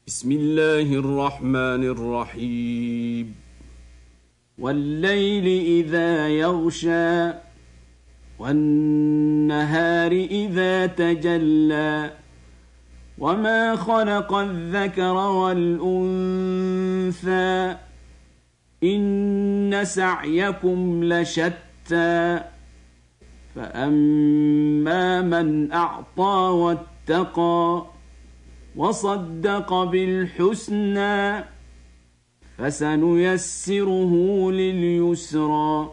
بسم الله الرحمن الرحيم والليل إذا يغشى والنهار إذا تجلى وما خلق الذكر والأنثى إن سعيكم لشتى فأما من أعطى واتقى وصدق بالحسنى فسنيسره لليسرى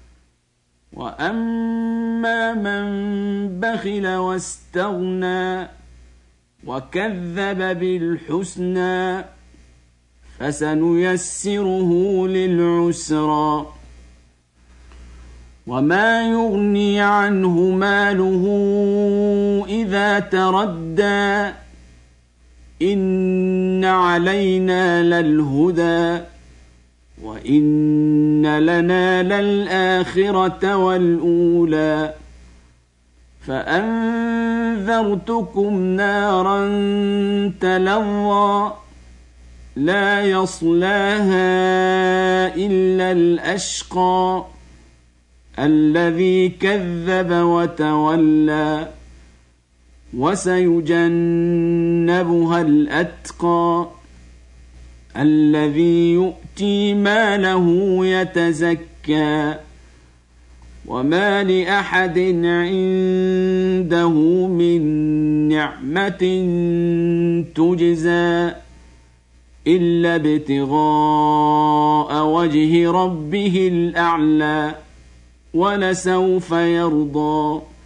وأما من بخل واستغنى وكذب بالحسنى فسنيسره للعسرى وما يغني عنه ماله إذا تردى إن علينا للهدى وإن لنا للآخرة والأولى فأنذرتكم نارا تلظى لا يصلاها إلا الأشقى الذي كذب وتولى وسيجنبها الأتقى الذي يؤتي ماله يتزكى وما لأحد عنده من نعمة تجزى إلا ابتغاء وجه ربه الأعلى ولسوف يرضى